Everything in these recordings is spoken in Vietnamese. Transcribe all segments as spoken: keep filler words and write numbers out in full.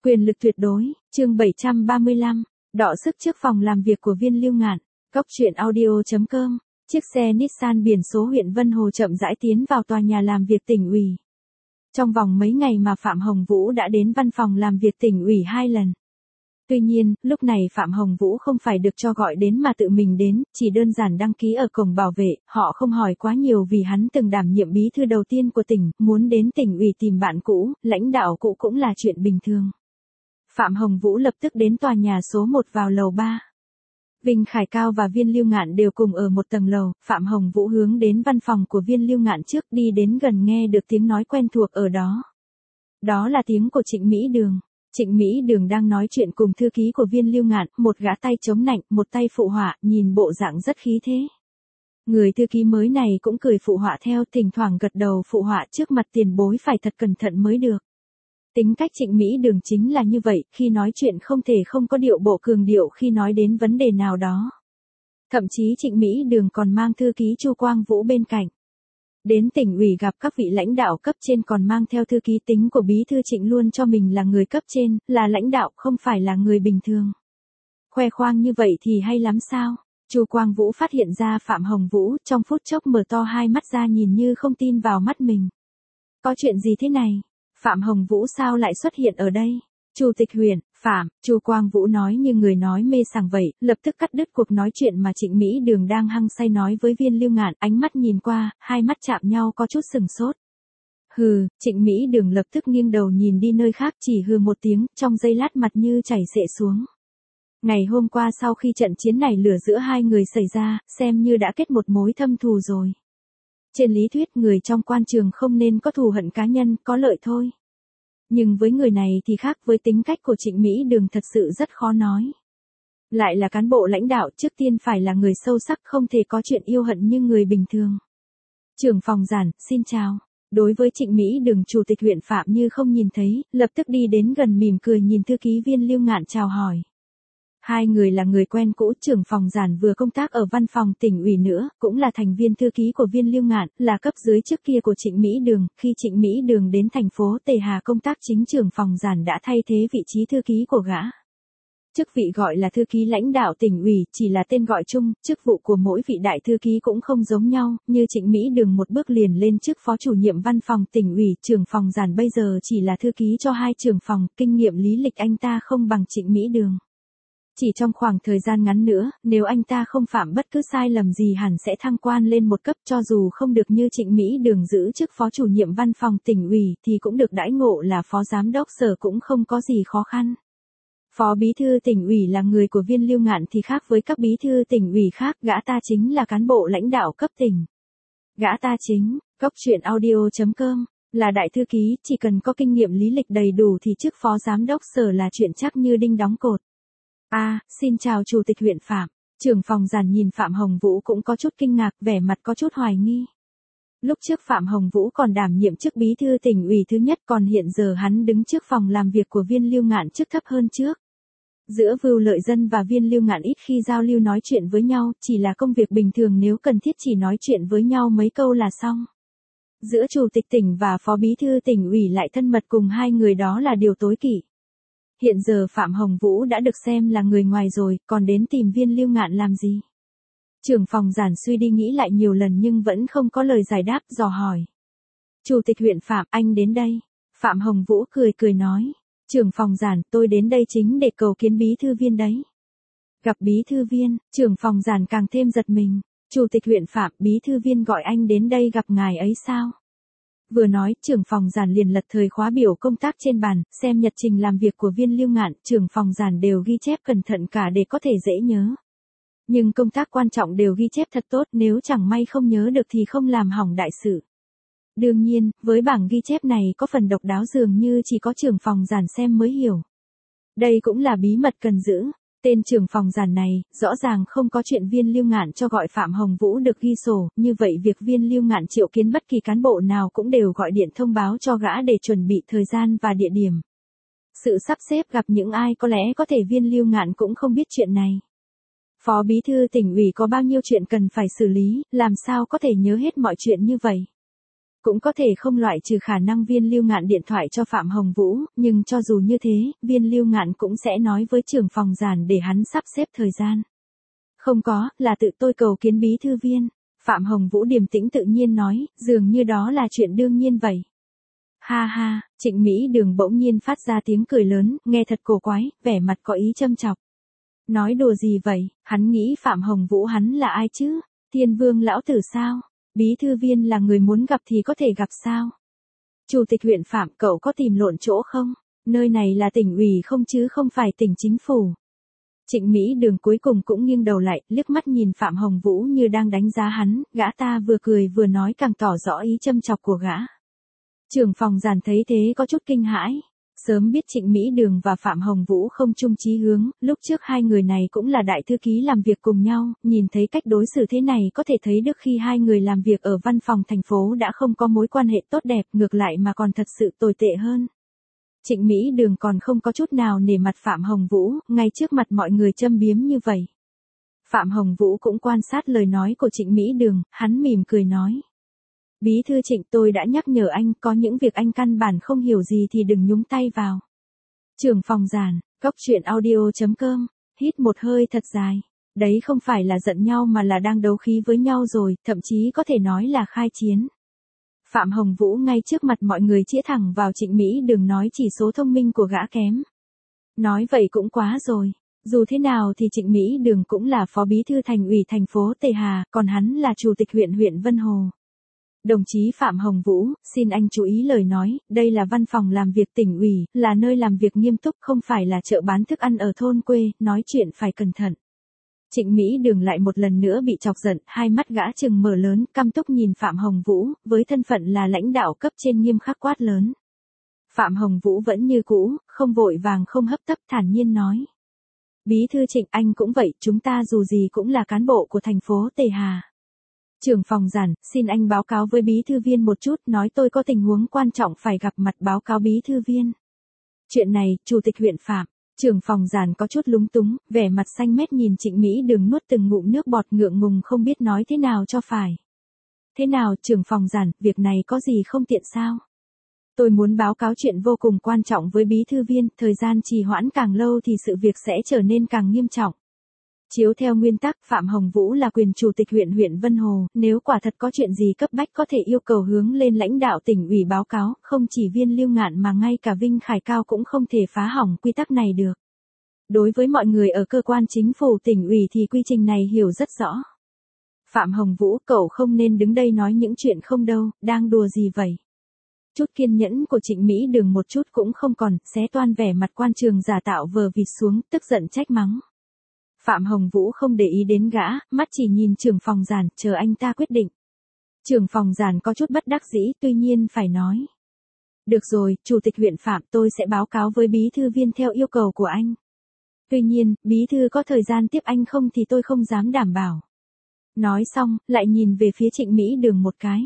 Quyền lực tuyệt đối, chương bảy trăm ba mươi lăm, đọ sức trước phòng làm việc của Viên Lưu Ngạn, Cốc truyện audio chấm com, chiếc xe Nissan biển số huyện Vân Hồ chậm rãi tiến vào tòa nhà làm việc tỉnh ủy. Trong vòng mấy ngày mà Phạm Hồng Vũ đã đến văn phòng làm việc tỉnh ủy hai lần. Tuy nhiên, lúc này Phạm Hồng Vũ không phải được cho gọi đến mà tự mình đến, chỉ đơn giản đăng ký ở cổng bảo vệ, họ không hỏi quá nhiều vì hắn từng đảm nhiệm bí thư đầu tiên của tỉnh, muốn đến tỉnh ủy tìm bạn cũ, lãnh đạo cũ cũng là chuyện bình thường. Phạm Hồng Vũ lập tức đến tòa nhà số một vào lầu ba. Vinh Khải Cao và Viên Lưu Ngạn đều cùng ở một tầng lầu, Phạm Hồng Vũ hướng đến văn phòng của Viên Lưu Ngạn trước, đi đến gần nghe được tiếng nói quen thuộc ở đó. Đó là tiếng của Trịnh Mỹ Đường. Trịnh Mỹ Đường đang nói chuyện cùng thư ký của Viên Lưu Ngạn, một gã tay chống nạnh, một tay phụ họa, nhìn bộ dạng rất khí thế. Người thư ký mới này cũng cười phụ họa theo, thỉnh thoảng gật đầu phụ họa trước mặt tiền bối phải thật cẩn thận mới được. Tính cách Trịnh Mỹ Đường chính là như vậy, khi nói chuyện không thể không có điệu bộ cường điệu khi nói đến vấn đề nào đó. Thậm chí Trịnh Mỹ Đường còn mang thư ký Chu Quang Vũ bên cạnh. Đến tỉnh ủy gặp các vị lãnh đạo cấp trên còn mang theo thư ký, tính của bí thư Trịnh luôn cho mình là người cấp trên, là lãnh đạo, không phải là người bình thường. Khoe khoang như vậy thì hay lắm sao? Chu Quang Vũ phát hiện ra Phạm Hồng Vũ, trong phút chốc mở to hai mắt ra nhìn như không tin vào mắt mình. Có chuyện gì thế này? Phạm Hồng Vũ sao lại xuất hiện ở đây? Chủ tịch huyện, Phạm, Chu Quang Vũ nói như người nói mê sảng vậy, lập tức cắt đứt cuộc nói chuyện mà Trịnh Mỹ Đường đang hăng say nói với Viên Lưu Ngạn, ánh mắt nhìn qua, hai mắt chạm nhau có chút sừng sốt. Hừ, Trịnh Mỹ Đường lập tức nghiêng đầu nhìn đi nơi khác, chỉ hừ một tiếng, trong giây lát mặt như chảy xệ xuống. Ngày hôm qua sau khi trận chiến này lửa giữa hai người xảy ra, xem như đã kết một mối thâm thù rồi. Trên lý thuyết người trong quan trường không nên có thù hận cá nhân, có lợi thôi. Nhưng với người này thì khác, với tính cách của Trịnh Mỹ Đường thật sự rất khó nói. Lại là cán bộ lãnh đạo, trước tiên phải là người sâu sắc, không thể có chuyện yêu hận như người bình thường. Trưởng phòng Giản, xin chào. Đối với Trịnh Mỹ Đường, chủ tịch huyện Phạm như không nhìn thấy, lập tức đi đến gần mỉm cười nhìn thư ký Viên Lưu Ngạn chào hỏi. Hai người là người quen cũ, trưởng phòng Giản vừa công tác ở văn phòng tỉnh ủy nữa, cũng là thành viên thư ký của Viên Lưu Ngạn, là cấp dưới trước kia của Trịnh Mỹ Đường. Khi Trịnh Mỹ Đường đến thành phố Tề Hà công tác, chính trưởng phòng Giản đã thay thế vị trí thư ký của gã. Chức vị gọi là thư ký lãnh đạo tỉnh ủy, chỉ là tên gọi chung, chức vụ của mỗi vị đại thư ký cũng không giống nhau, như Trịnh Mỹ Đường một bước liền lên chức phó chủ nhiệm văn phòng tỉnh ủy, trưởng phòng Giản bây giờ chỉ là thư ký cho hai trưởng phòng, kinh nghiệm lý lịch anh ta không bằng Trịnh Mỹ Đường. Chỉ trong khoảng thời gian ngắn nữa, nếu anh ta không phạm bất cứ sai lầm gì hẳn sẽ thăng quan lên một cấp, cho dù không được như Trịnh Mỹ Đường giữ chức phó chủ nhiệm văn phòng tỉnh ủy thì cũng được đãi ngộ là phó giám đốc sở, cũng không có gì khó khăn. Phó bí thư tỉnh ủy là người của Viên Lưu Ngạn thì khác với các bí thư tỉnh ủy khác, gã ta chính là cán bộ lãnh đạo cấp tỉnh. Gã ta chính, Cốc truyện audio chấm com, là đại thư ký, chỉ cần có kinh nghiệm lý lịch đầy đủ thì chức phó giám đốc sở là chuyện chắc như đinh đóng cột. À, xin chào chủ tịch huyện Phạm. Trưởng phòng Giản nhìn Phạm Hồng Vũ cũng có chút kinh ngạc, vẻ mặt có chút hoài nghi. Lúc trước Phạm Hồng Vũ còn đảm nhiệm chức bí thư tỉnh ủy thứ nhất, còn hiện giờ hắn đứng trước phòng làm việc của Viên Lưu Ngạn, chức thấp hơn trước. Giữa Vưu Lợi Dân và Viên Lưu Ngạn ít khi giao lưu nói chuyện với nhau, chỉ là công việc bình thường, nếu cần thiết chỉ nói chuyện với nhau mấy câu là xong. Giữa chủ tịch tỉnh và phó bí thư tỉnh ủy lại thân mật cùng hai người, đó là điều tối kỵ. Hiện giờ Phạm Hồng Vũ đã được xem là người ngoài rồi, còn đến tìm Viên Lưu Ngạn làm gì? Trưởng phòng Giản suy đi nghĩ lại nhiều lần nhưng vẫn không có lời giải đáp, dò hỏi. Chủ tịch huyện Phạm, anh đến đây. Phạm Hồng Vũ cười cười nói. Trưởng phòng Giản, tôi đến đây chính để cầu kiến bí thư Viên đấy. Gặp bí thư Viên, trưởng phòng Giản càng thêm giật mình. Chủ tịch huyện Phạm, bí thư Viên gọi anh đến đây gặp ngài ấy sao? Vừa nói, trưởng phòng Giản liền lật thời khóa biểu công tác trên bàn, xem nhật trình làm việc của Viên Lưu Ngạn, trưởng phòng Giản đều ghi chép cẩn thận cả để có thể dễ nhớ. Nhưng công tác quan trọng đều ghi chép thật tốt, nếu chẳng may không nhớ được thì không làm hỏng đại sự. Đương nhiên, với bảng ghi chép này có phần độc đáo, dường như chỉ có trưởng phòng Giản xem mới hiểu. Đây cũng là bí mật cần giữ. Tên trưởng phòng Giản này, rõ ràng không có chuyện Viên Lưu Ngạn cho gọi Phạm Hồng Vũ được ghi sổ, như vậy việc Viên Lưu Ngạn triệu kiến bất kỳ cán bộ nào cũng đều gọi điện thông báo cho gã để chuẩn bị thời gian và địa điểm. Sự sắp xếp gặp những ai có lẽ có thể Viên Lưu Ngạn cũng không biết chuyện này. Phó bí thư tỉnh ủy có bao nhiêu chuyện cần phải xử lý, làm sao có thể nhớ hết mọi chuyện như vậy. Cũng có thể không loại trừ khả năng Viên Lưu Ngạn điện thoại cho Phạm Hồng Vũ, nhưng cho dù như thế, Viên Lưu Ngạn cũng sẽ nói với trưởng phòng Giản để hắn sắp xếp thời gian. Không có, là tự tôi cầu kiến bí thư Viên. Phạm Hồng Vũ điềm tĩnh tự nhiên nói, dường như đó là chuyện đương nhiên vậy. Ha ha, Trịnh Mỹ Đường bỗng nhiên phát ra tiếng cười lớn, nghe thật cổ quái, vẻ mặt có ý châm chọc. Nói đùa gì vậy, hắn nghĩ Phạm Hồng Vũ hắn là ai chứ? Thiên Vương lão tử sao? Bí thư Viên là người muốn gặp thì có thể gặp sao? Chủ tịch huyện Phạm, cậu có tìm lộn chỗ không? Nơi này là tỉnh ủy không chứ không phải tỉnh chính phủ. Trịnh Mỹ Đường cuối cùng cũng nghiêng đầu lại, liếc mắt nhìn Phạm Hồng Vũ như đang đánh giá hắn, gã ta vừa cười vừa nói càng tỏ rõ ý châm chọc của gã. Trưởng phòng Giản thấy thế có chút kinh hãi. Sớm biết Trịnh Mỹ Đường và Phạm Hồng Vũ không chung chí hướng, lúc trước hai người này cũng là đại thư ký làm việc cùng nhau, nhìn thấy cách đối xử thế này có thể thấy được khi hai người làm việc ở văn phòng thành phố đã không có mối quan hệ tốt đẹp, ngược lại mà còn thật sự tồi tệ hơn. Trịnh Mỹ Đường còn không có chút nào nể mặt Phạm Hồng Vũ, ngay trước mặt mọi người châm biếm như vậy. Phạm Hồng Vũ cũng quan sát lời nói của Trịnh Mỹ Đường, hắn mỉm cười nói. Bí thư Trịnh, tôi đã nhắc nhở anh, có những việc anh căn bản không hiểu gì thì đừng nhúng tay vào. Trưởng phòng Giản, cốc truyện audio chấm com, hít một hơi thật dài. Đấy không phải là giận nhau mà là đang đấu khí với nhau rồi, thậm chí có thể nói là khai chiến. Phạm Hồng Vũ ngay trước mặt mọi người chĩa thẳng vào Trịnh Mỹ Đường nói chỉ số thông minh của gã kém. Nói vậy cũng quá rồi. Dù thế nào thì Trịnh Mỹ Đường cũng là phó bí thư thành ủy thành phố Tề Hà, còn hắn là chủ tịch huyện huyện Vân Hồ. Đồng chí Phạm Hồng Vũ, xin anh chú ý lời nói, đây là văn phòng làm việc tỉnh ủy, là nơi làm việc nghiêm túc, không phải là chợ bán thức ăn ở thôn quê, nói chuyện phải cẩn thận. Trịnh Mỹ Đường lại một lần nữa bị chọc giận, hai mắt gã trừng mở lớn, căm túc nhìn Phạm Hồng Vũ, với thân phận là lãnh đạo cấp trên nghiêm khắc quát lớn. Phạm Hồng Vũ vẫn như cũ, không vội vàng không hấp tấp, thản nhiên nói. Bí thư Trịnh, anh cũng vậy, chúng ta dù gì cũng là cán bộ của thành phố Tề Hà. Trưởng phòng Giản, xin anh báo cáo với bí thư Viên một chút, nói tôi có tình huống quan trọng phải gặp mặt, báo cáo bí thư Viên. Chuyện này, chủ tịch huyện Phạm. Trưởng phòng Giản có chút lúng túng, vẻ mặt xanh mét nhìn Trịnh Mỹ Đường nuốt từng ngụm nước bọt, ngượng ngùng không biết nói thế nào cho phải. Thế nào, trưởng phòng Giản, việc này có gì không tiện sao? Tôi muốn báo cáo chuyện vô cùng quan trọng với bí thư Viên, thời gian trì hoãn càng lâu thì sự việc sẽ trở nên càng nghiêm trọng. Chiếu theo nguyên tắc, Phạm Hồng Vũ là quyền chủ tịch huyện huyện Vân Hồ, nếu quả thật có chuyện gì cấp bách có thể yêu cầu hướng lên lãnh đạo tỉnh ủy báo cáo, không chỉ Viên Lưu Ngạn mà ngay cả Vinh Khải Cao cũng không thể phá hỏng quy tắc này được. Đối với mọi người ở cơ quan chính phủ tỉnh ủy thì quy trình này hiểu rất rõ. Phạm Hồng Vũ, cậu không nên đứng đây nói những chuyện không đâu, đang đùa gì vậy? Chút kiên nhẫn của Trịnh Mỹ Đường một chút cũng không còn, xé toan vẻ mặt quan trường giả tạo vờ vịt xuống, tức giận trách mắng. Phạm Hồng Vũ không để ý đến gã, mắt chỉ nhìn trưởng phòng Giản, chờ anh ta quyết định. Trưởng phòng Giản có chút bất đắc dĩ, tuy nhiên phải nói. Được rồi, chủ tịch huyện Phạm, tôi sẽ báo cáo với bí thư Viên theo yêu cầu của anh. Tuy nhiên, bí thư có thời gian tiếp anh không thì tôi không dám đảm bảo. Nói xong, lại nhìn về phía Trịnh Mỹ Đường một cái.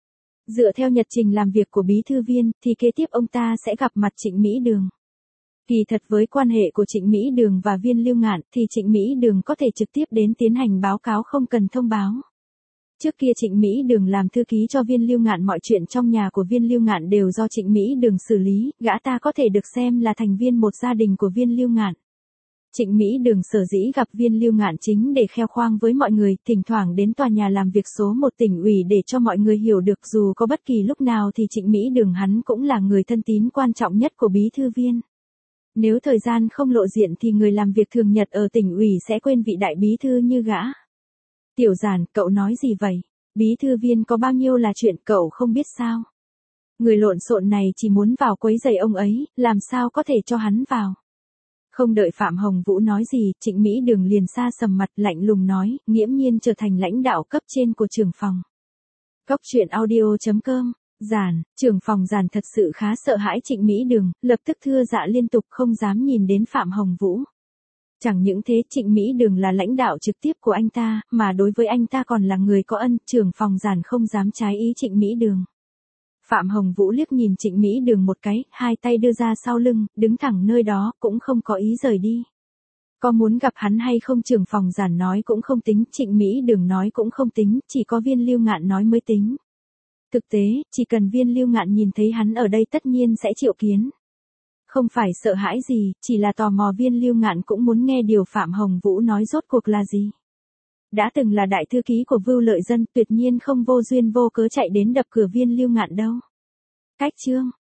Dựa theo nhật trình làm việc của bí thư Viên, thì kế tiếp ông ta sẽ gặp mặt Trịnh Mỹ Đường. Kỳ thật với quan hệ của Trịnh Mỹ Đường và Viên Lưu Ngạn thì Trịnh Mỹ Đường có thể trực tiếp đến tiến hành báo cáo không cần thông báo. Trước kia Trịnh Mỹ Đường làm thư ký cho Viên Lưu Ngạn, mọi chuyện trong nhà của Viên Lưu Ngạn đều do Trịnh Mỹ Đường xử lý, gã ta có thể được xem là thành viên một gia đình của Viên Lưu Ngạn. Trịnh Mỹ Đường sở dĩ gặp Viên Lưu Ngạn chính để khoe khoang với mọi người, thỉnh thoảng đến tòa nhà làm việc số một tỉnh ủy để cho mọi người hiểu được dù có bất kỳ lúc nào thì Trịnh Mỹ Đường hắn cũng là người thân tín quan trọng nhất của bí thư Viên. Nếu thời gian không lộ diện thì người làm việc thường nhật ở tỉnh ủy sẽ quên vị đại bí thư như gã. Tiểu Giản, cậu nói gì vậy? Bí thư Viên có bao nhiêu là chuyện cậu không biết sao? Người lộn xộn này chỉ muốn vào quấy rầy ông ấy, làm sao có thể cho hắn vào? Không đợi Phạm Hồng Vũ nói gì, Trịnh Mỹ Đường liền xa sầm mặt, lạnh lùng nói, nghiễm nhiên trở thành lãnh đạo cấp trên của trưởng phòng. Cốc truyện audio chấm com. Giản, trưởng phòng Giản thật sự khá sợ hãi Trịnh Mỹ Đường, lập tức thưa dạ liên tục không dám nhìn đến Phạm Hồng Vũ. Chẳng những thế, Trịnh Mỹ Đường là lãnh đạo trực tiếp của anh ta, mà đối với anh ta còn là người có ân, trưởng phòng Giản không dám trái ý Trịnh Mỹ Đường. Phạm Hồng Vũ liếc nhìn Trịnh Mỹ Đường một cái, hai tay đưa ra sau lưng, đứng thẳng nơi đó, cũng không có ý rời đi. Có muốn gặp hắn hay không trưởng phòng Giản nói cũng không tính, Trịnh Mỹ Đường nói cũng không tính, chỉ có Viên Lưu Ngạn nói mới tính. Thực tế, chỉ cần Viên Lưu Ngạn nhìn thấy hắn ở đây tất nhiên sẽ triệu kiến. Không phải sợ hãi gì, chỉ là tò mò Viên Lưu Ngạn cũng muốn nghe điều Phạm Hồng Vũ nói rốt cuộc là gì. Đã từng là đại thư ký của Vưu Lợi Dân, tuyệt nhiên không vô duyên vô cớ chạy đến đập cửa Viên Lưu Ngạn đâu. Cách chương